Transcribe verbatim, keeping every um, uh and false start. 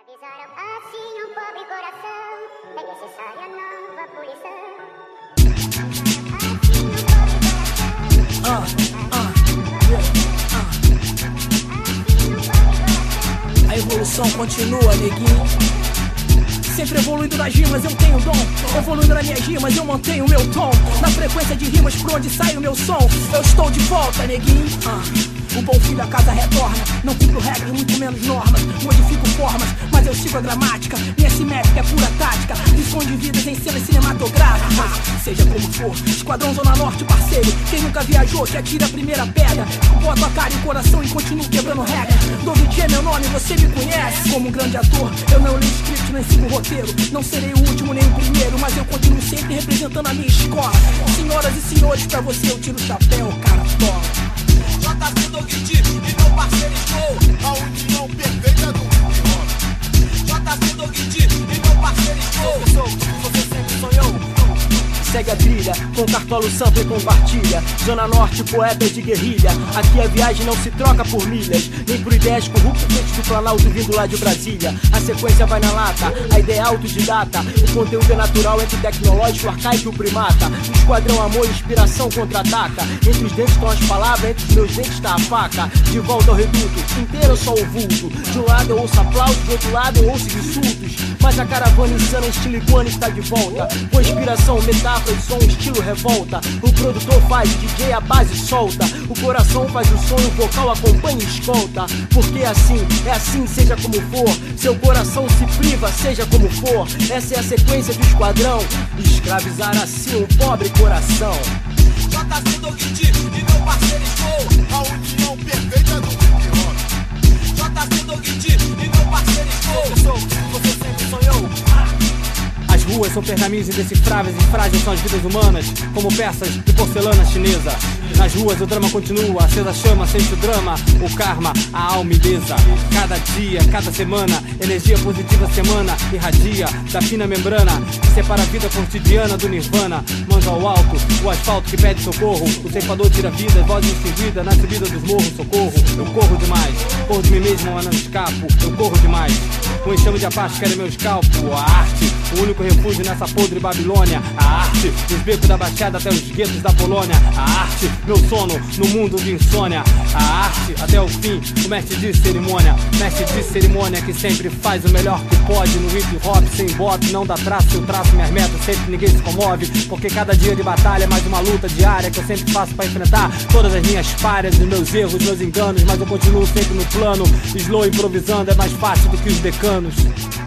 Avisaram assim um pobre coração, é necessária nova punição. Ah, ah, yeah, ah. A evolução continua, neguinho. Sempre evoluindo nas rimas, eu tenho dom. Evoluindo nas minhas rimas, eu mantenho meu tom. Na frequência de rimas, por onde sai o meu som, eu estou de volta, neguinho. ah. O bom filho a casa retorna. Não cumpro regras, muito menos normas. Modifico formas, mas eu sigo a gramática. Minha simétrica é pura tática. Lições de vidas em cenas cinematográficas. Seja como for, Esquadrão Zona Norte, parceiro. Quem nunca viajou, que atira a primeira pedra. Boto a cara e o coração e continuo quebrando regras. Doug G é meu nome, você me conhece. Como um grande ator, eu não leio script, nem sigo roteiro. Não serei o último nem o primeiro, mas eu continuo sempre representando a minha escola. Senhoras e senhores, pra você eu tiro o chapéu, cara tola. J C Doug G e meu parceiro Snow, a união perfeita do hip-hop. J C Doug G e meu parceiro Snow, sou você sempre sonhou. Segue a trilha, com cartola, sample e compartilha. Zona Norte, poetas de guerrilha. Aqui a viagem não se troca por milhas, nem por ideias corruptas do Planalto vindo lá de Brasília. A sequência vai na lata, a ideia é autodidata. O conteúdo é natural entre tecnológico, arcaico e o primata. O esquadrão amor e inspiração contra-ataca. Entre os dentes estão as palavras, entre os meus dentes está a faca. De volta ao reduto, inteiro ou só o vulto. De um lado eu ouço aplausos, do outro lado eu ouço insultos. Mas a caravana insana estilo iguana está de volta. Com inspiração, metáfora e som, estilo revolta. O produtor faz, o D J a base solta. O coração faz o som e o vocal acompanha e escolta. Porque é assim, é assim, seja como for. Seu coração se priva, seja como for. Essa é a sequência do esquadrão. Escravizar assim um pobre coração. J C Doug G e meu parceiro Snow, a união perfeita do hip-hop. J C Doug G e meu parceiro Snow, sou você sempre sonhou. As ruas são pergaminhos indecifráveis e frágeis são as vidas humanas, como peças de porcelana chinesa. Nas ruas o drama continua, acesa chama, sente o drama, o karma, a alma ilesa. Cada dia, cada semana, energia positiva semana, irradia da fina membrana que separa a vida cotidiana do nirvana. Mãos ao alto, o asfalto que pede socorro, o ceifador tira vida, voz extinguida na subida dos morros, socorro. Eu corro demais, corro de mim mesmo, mas não escapo, eu corro demais. Um enxame de Apache quer meu escalpo, a arte, o único refúgio nessa podre Babilônia. A arte, dos becos da Baixada até os guetos da Polônia. A arte, meu sono no mundo de insônia. A arte, até o fim, o mestre de cerimônia. Mestre de cerimônia que sempre faz o melhor que pode. No hip hop, sem bop, não dá traço. Eu traço minhas metas, sempre ninguém se comove. Porque cada dia de batalha é mais uma luta diária que eu sempre faço pra enfrentar todas as minhas falhas, os meus erros, meus enganos. Mas eu continuo sempre no plano. Slow improvisando é mais fácil do que os decanos.